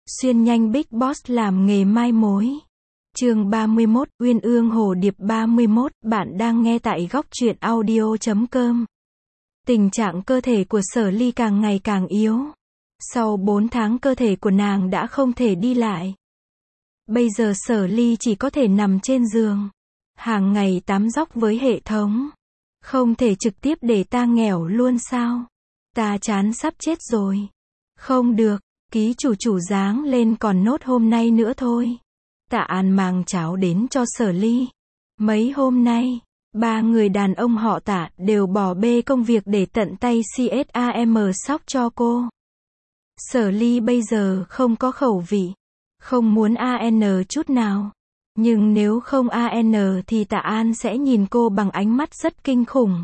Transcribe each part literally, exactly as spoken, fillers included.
Xuyên nhanh Big Boss làm nghề mai mối. Chương ba mươi mốt, Uyên ương hồ điệp ba mươi mốt, bạn đang nghe tại góc truyện audio chấm com. Tình trạng cơ thể của Sở Ly càng ngày càng yếu. Sau bốn tháng cơ thể của nàng đã không thể đi lại. Bây giờ Sở Ly chỉ có thể nằm trên giường. Hàng ngày tắm dóc với hệ thống. Không thể trực tiếp để ta nghèo luôn sao? Ta chán sắp chết rồi. Không được, ký chủ chủ dáng lên còn nốt hôm nay nữa thôi. Tạ An mang cháo đến cho Sở Ly. Mấy hôm nay, ba người đàn ông họ Tạ đều bỏ bê công việc để tận tay cam sóc cho cô. Sở Ly bây giờ không có khẩu vị, không muốn an chút nào. Nhưng nếu không an thì Tạ An sẽ nhìn cô bằng ánh mắt rất kinh khủng.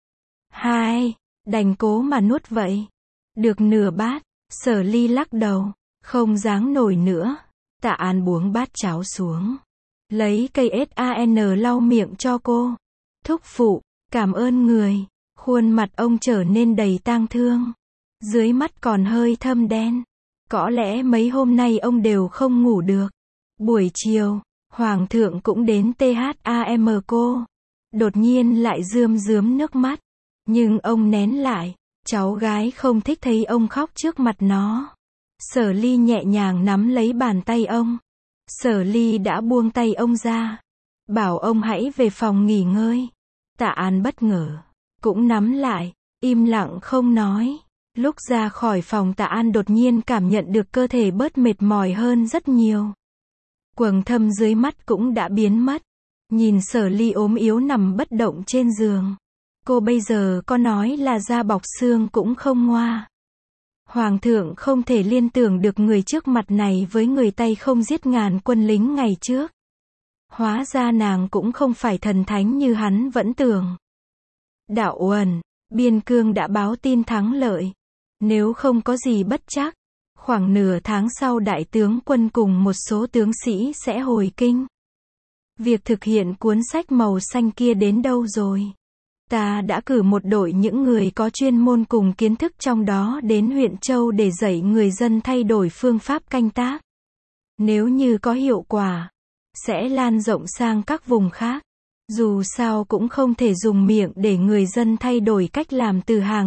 Hai, đành cố mà nuốt vậy. Được nửa bát, Sở Ly lắc đầu, không dáng nổi nữa. Tạ An buông bát cháo xuống, lấy cây san lau miệng cho cô. Thúc phụ, cảm ơn người. Khuôn mặt ông trở nên đầy tang thương, dưới mắt còn hơi thâm đen. Có lẽ mấy hôm nay ông đều không ngủ được. Buổi chiều, Hoàng thượng cũng đến thăm cô. Đột nhiên lại rơm rớm nước mắt. Nhưng ông nén lại. Cháu gái không thích thấy ông khóc trước mặt nó. Sở Ly nhẹ nhàng nắm lấy bàn tay ông. Sở Ly đã buông tay ông ra, bảo ông hãy về phòng nghỉ ngơi. Tạ An bất ngờ, cũng nắm lại, im lặng không nói. Lúc ra khỏi phòng Tạ An đột nhiên cảm nhận được cơ thể bớt mệt mỏi hơn rất nhiều. Quầng thâm dưới mắt cũng đã biến mất. Nhìn Sở Ly ốm yếu nằm bất động trên giường. Cô bây giờ có nói là da bọc xương cũng không ngoa. Hoàng thượng không thể liên tưởng được người trước mặt này với người tay không giết ngàn quân lính ngày trước. Hóa ra nàng cũng không phải thần thánh như hắn vẫn tưởng. Đạo Uẩn, biên cương đã báo tin thắng lợi. Nếu không có gì bất trắc, khoảng nửa tháng sau đại tướng quân cùng một số tướng sĩ sẽ hồi kinh. Việc thực hiện cuốn sách màu xanh kia đến đâu rồi? Ta đã cử một đội những người có chuyên môn cùng kiến thức trong đó đến huyện Châu để dạy người dân thay đổi phương pháp canh tác. Nếu như có hiệu quả, sẽ lan rộng sang các vùng khác. Dù sao cũng không thể dùng miệng để người dân thay đổi cách làm từ hàng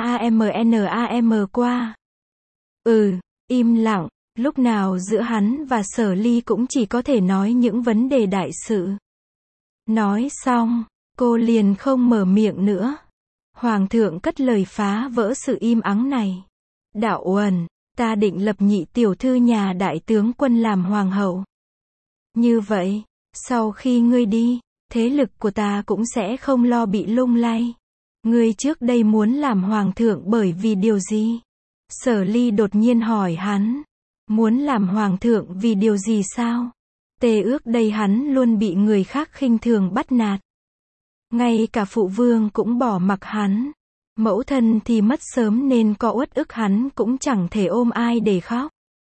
TAMNAM qua. Ừ, im lặng, lúc nào giữa hắn và Sở Ly cũng chỉ có thể nói những vấn đề đại sự. Nói xong, cô liền không mở miệng nữa. Hoàng thượng cất lời phá vỡ sự im ắng này. Đạo Uẩn, ta định lập nhị tiểu thư nhà đại tướng quân làm hoàng hậu. Như vậy, sau khi ngươi đi, thế lực của ta cũng sẽ không lo bị lung lay. Ngươi trước đây muốn làm hoàng thượng bởi vì điều gì? Sở Ly đột nhiên hỏi hắn. Muốn làm hoàng thượng vì điều gì sao? Tê ước đây hắn luôn bị người khác khinh thường bắt nạt. Ngay cả phụ vương cũng bỏ mặc hắn. Mẫu thân thì mất sớm nên có uất ức hắn cũng chẳng thể ôm ai để khóc.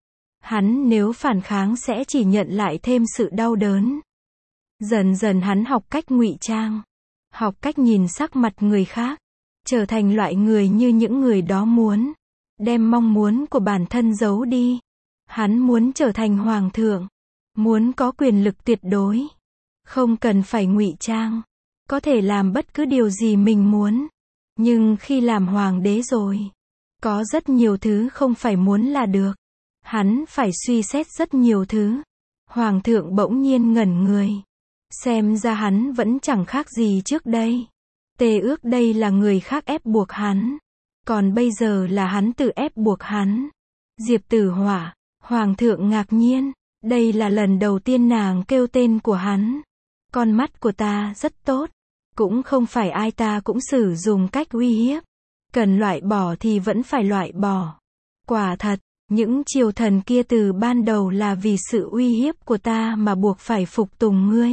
Hắn nếu phản kháng sẽ chỉ nhận lại thêm sự đau đớn. Dần dần hắn học cách ngụy trang. Học cách nhìn sắc mặt người khác. Trở thành loại người như những người đó muốn. Đem mong muốn của bản thân giấu đi. Hắn muốn trở thành hoàng thượng. Muốn có quyền lực tuyệt đối. Không cần phải ngụy trang. Có thể làm bất cứ điều gì mình muốn. Nhưng khi làm hoàng đế rồi, có rất nhiều thứ không phải muốn là được. Hắn phải suy xét rất nhiều thứ. Hoàng thượng bỗng nhiên ngẩn người. Xem ra hắn vẫn chẳng khác gì trước đây. Tê ước đây là người khác ép buộc hắn. Còn bây giờ là hắn tự ép buộc hắn. Diệp Tử Hỏa. Hoàng thượng ngạc nhiên. Đây là lần đầu tiên nàng kêu tên của hắn. Con mắt của ta rất tốt. Cũng không phải ai ta cũng sử dụng cách uy hiếp. Cần loại bỏ thì vẫn phải loại bỏ. Quả thật, những triều thần kia từ ban đầu là vì sự uy hiếp của ta mà buộc phải phục tùng ngươi.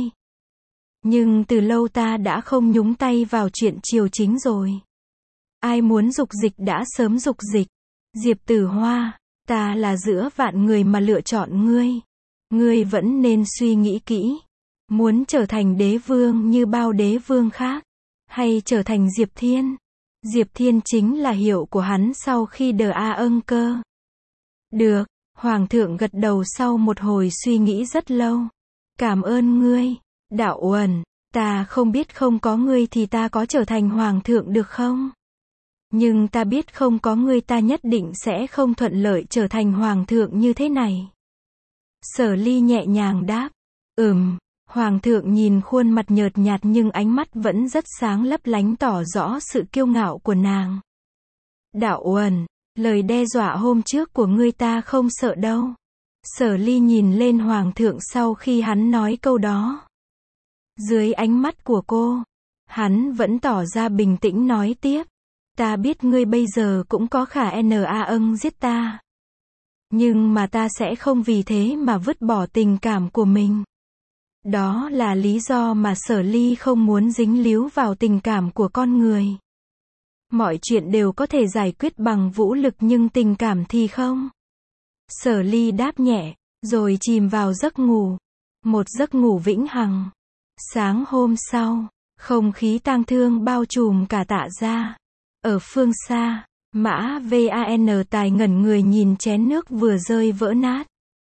Nhưng từ lâu ta đã không nhúng tay vào chuyện triều chính rồi. Ai muốn dục dịch đã sớm dục dịch. Diệp Tử Hoa, ta là giữa vạn người mà lựa chọn ngươi. Ngươi vẫn nên suy nghĩ kỹ. Muốn trở thành đế vương như bao đế vương khác, hay trở thành Diệp Thiên? Diệp Thiên chính là hiệu của hắn sau khi đờ A âng cơ. Được, Hoàng thượng gật đầu sau một hồi suy nghĩ rất lâu. Cảm ơn ngươi, Đạo Uẩn, ta không biết không có ngươi thì ta có trở thành hoàng thượng được không? Nhưng ta biết không có ngươi ta nhất định sẽ không thuận lợi trở thành hoàng thượng như thế này. Sở Ly nhẹ nhàng đáp, ừm, hoàng thượng nhìn khuôn mặt nhợt nhạt nhưng ánh mắt vẫn rất sáng lấp lánh tỏ rõ sự kiêu ngạo của nàng. Đạo Uẩn, lời đe dọa hôm trước của ngươi ta không sợ đâu. Sở Ly nhìn lên hoàng thượng sau khi hắn nói câu đó. Dưới ánh mắt của cô, hắn vẫn tỏ ra bình tĩnh nói tiếp. Ta biết ngươi bây giờ cũng có khả na âng giết ta. Nhưng mà ta sẽ không vì thế mà vứt bỏ tình cảm của mình. Đó là lý do mà Sở Ly không muốn dính líu vào tình cảm của con người. Mọi chuyện đều có thể giải quyết bằng vũ lực nhưng tình cảm thì không. Sở Ly đáp nhẹ, rồi chìm vào giấc ngủ. Một giấc ngủ vĩnh hằng. Sáng hôm sau, không khí tang thương bao trùm cả Tạ gia. Ở phương xa, Mã Van Tài ngẩn người nhìn chén nước vừa rơi vỡ nát.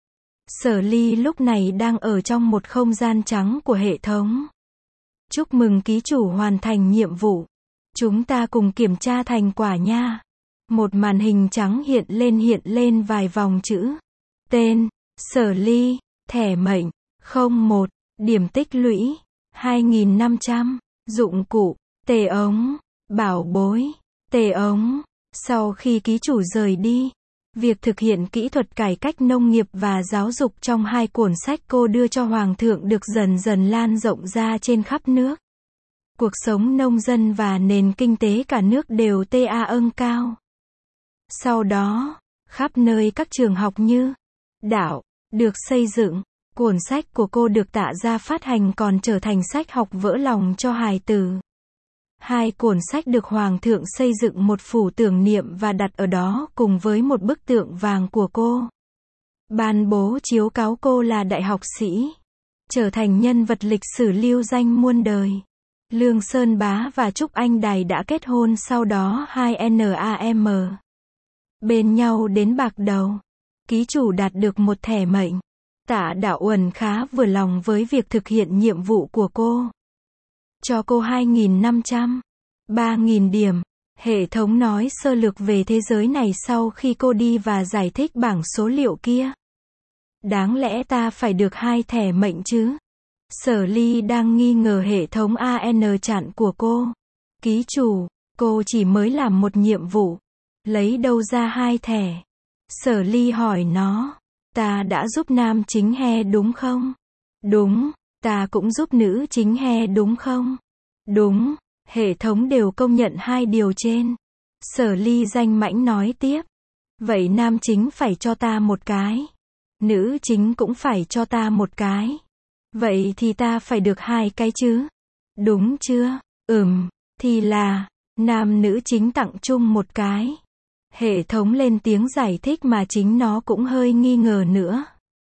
Sở Ly lúc này đang ở trong một không gian trắng của hệ thống. Chúc mừng ký chủ hoàn thành nhiệm vụ. Chúng ta cùng kiểm tra thành quả nha. Một màn hình trắng hiện lên hiện lên vài vòng chữ. Tên, Sở Ly, thẻ mệnh, không một, điểm tích lũy, hai nghìn năm trăm, dụng cụ, tề ống, bảo bối, tề ống. Sau khi ký chủ rời đi, việc thực hiện kỹ thuật cải cách nông nghiệp và giáo dục trong hai cuốn sách cô đưa cho Hoàng thượng được dần dần lan rộng ra trên khắp nước. Cuộc sống nông dân và nền kinh tế cả nước đều ta âng cao. Sau đó, khắp nơi các trường học như Đạo được xây dựng, cuốn sách của cô được Tạ gia phát hành còn trở thành sách học vỡ lòng cho hài tử. Hai cuốn sách được Hoàng thượng xây dựng một phủ tưởng niệm và đặt ở đó cùng với một bức tượng vàng của cô. Ban bố chiếu cáo cô là đại học sĩ, trở thành nhân vật lịch sử lưu danh muôn đời. Lương Sơn Bá và Trúc Anh Đài đã kết hôn sau đó hai nam bên nhau đến bạc đầu. Ký chủ đạt được một thẻ mệnh. Tạ Đạo Uẩn khá vừa lòng với việc thực hiện nhiệm vụ của cô. Cho cô hai nghìn năm trăm, ba nghìn điểm. Hệ thống nói sơ lược về thế giới này sau khi cô đi và giải thích bảng số liệu kia. Đáng lẽ ta phải được hai thẻ mệnh chứ? Sở Ly đang nghi ngờ hệ thống an chặn của cô. Ký chủ, cô chỉ mới làm một nhiệm vụ. Lấy đâu ra hai thẻ? Sở Ly hỏi nó. Ta đã giúp nam chính he đúng không? Đúng. Ta cũng giúp nữ chính he đúng không? Đúng. Hệ thống đều công nhận hai điều trên. Sở Ly danh mãnh nói tiếp. Vậy nam chính phải cho ta một cái. Nữ chính cũng phải cho ta một cái. Vậy thì ta phải được hai cái chứ? Đúng chưa? Ừm, thì là, nam nữ chính tặng chung một cái. Hệ thống lên tiếng giải thích mà chính nó cũng hơi nghi ngờ nữa.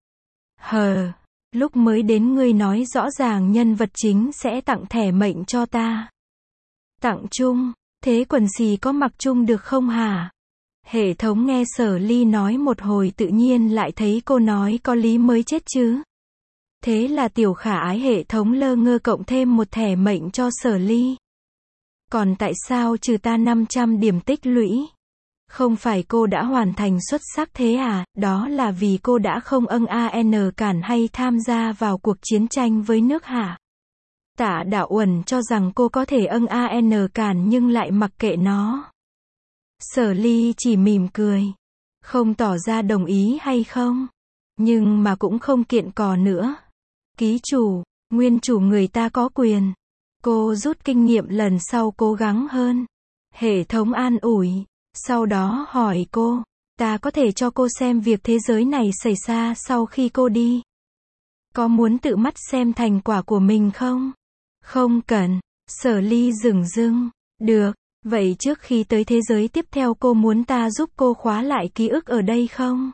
Hờ, lúc mới đến ngươi nói rõ ràng nhân vật chính sẽ tặng thẻ mệnh cho ta. Tặng chung, thế quần xì có mặc chung được không hả? Hệ thống nghe Sở Ly nói một hồi tự nhiên lại thấy cô nói có lý mới chết chứ. Thế là tiểu khả ái hệ thống lơ ngơ cộng thêm một thẻ mệnh cho Sở Ly. Còn tại sao trừ ta năm trăm điểm tích lũy? Không phải cô đã hoàn thành xuất sắc thế à? Đó là vì cô đã không âng an cản hay tham gia vào cuộc chiến tranh với nước hả? Tạ Đạo Uẩn cho rằng cô có thể âng an cản nhưng lại mặc kệ nó. Sở Ly chỉ mỉm cười, không tỏ ra đồng ý hay không, nhưng mà cũng không kiện cò nữa. Ký chủ, nguyên chủ người ta có quyền. Cô rút kinh nghiệm lần sau cố gắng hơn. Hệ thống an ủi, sau đó hỏi cô, ta có thể cho cô xem việc thế giới này xảy ra sau khi cô đi. Có muốn tự mắt xem thành quả của mình không? Không cần. Sở Ly dửng dưng, được. Vậy trước khi tới thế giới tiếp theo cô muốn ta giúp cô khóa lại ký ức ở đây không?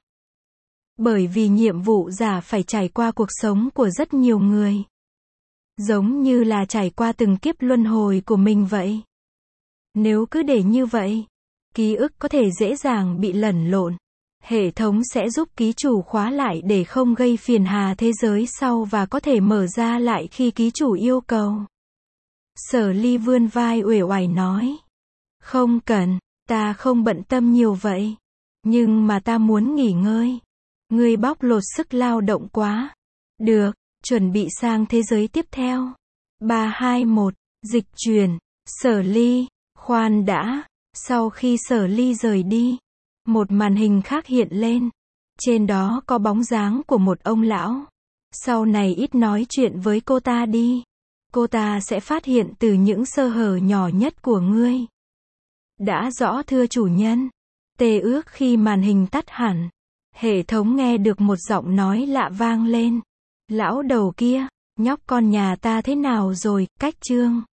Bởi vì nhiệm vụ giả phải trải qua cuộc sống của rất nhiều người. Giống như là trải qua từng kiếp luân hồi của mình vậy. Nếu cứ để như vậy, ký ức có thể dễ dàng bị lẫn lộn. Hệ thống sẽ giúp ký chủ khóa lại để không gây phiền hà thế giới sau và có thể mở ra lại khi ký chủ yêu cầu. Sở Ly vươn vai uể oải nói. Không cần, ta không bận tâm nhiều vậy. Nhưng mà ta muốn nghỉ ngơi. Ngươi bóc lột sức lao động quá. Được, chuẩn bị sang thế giới tiếp theo. ba hai một, dịch chuyển. Sở Ly, khoan đã. Sau khi Sở Ly rời đi, một màn hình khác hiện lên. Trên đó có bóng dáng của một ông lão. Sau này ít nói chuyện với cô ta đi. Cô ta sẽ phát hiện từ những sơ hở nhỏ nhất của ngươi. Đã rõ thưa chủ nhân. Tê ước khi màn hình tắt hẳn. Hệ thống nghe được một giọng nói lạ vang lên. Lão đầu kia, nhóc con nhà ta thế nào rồi, cách chương.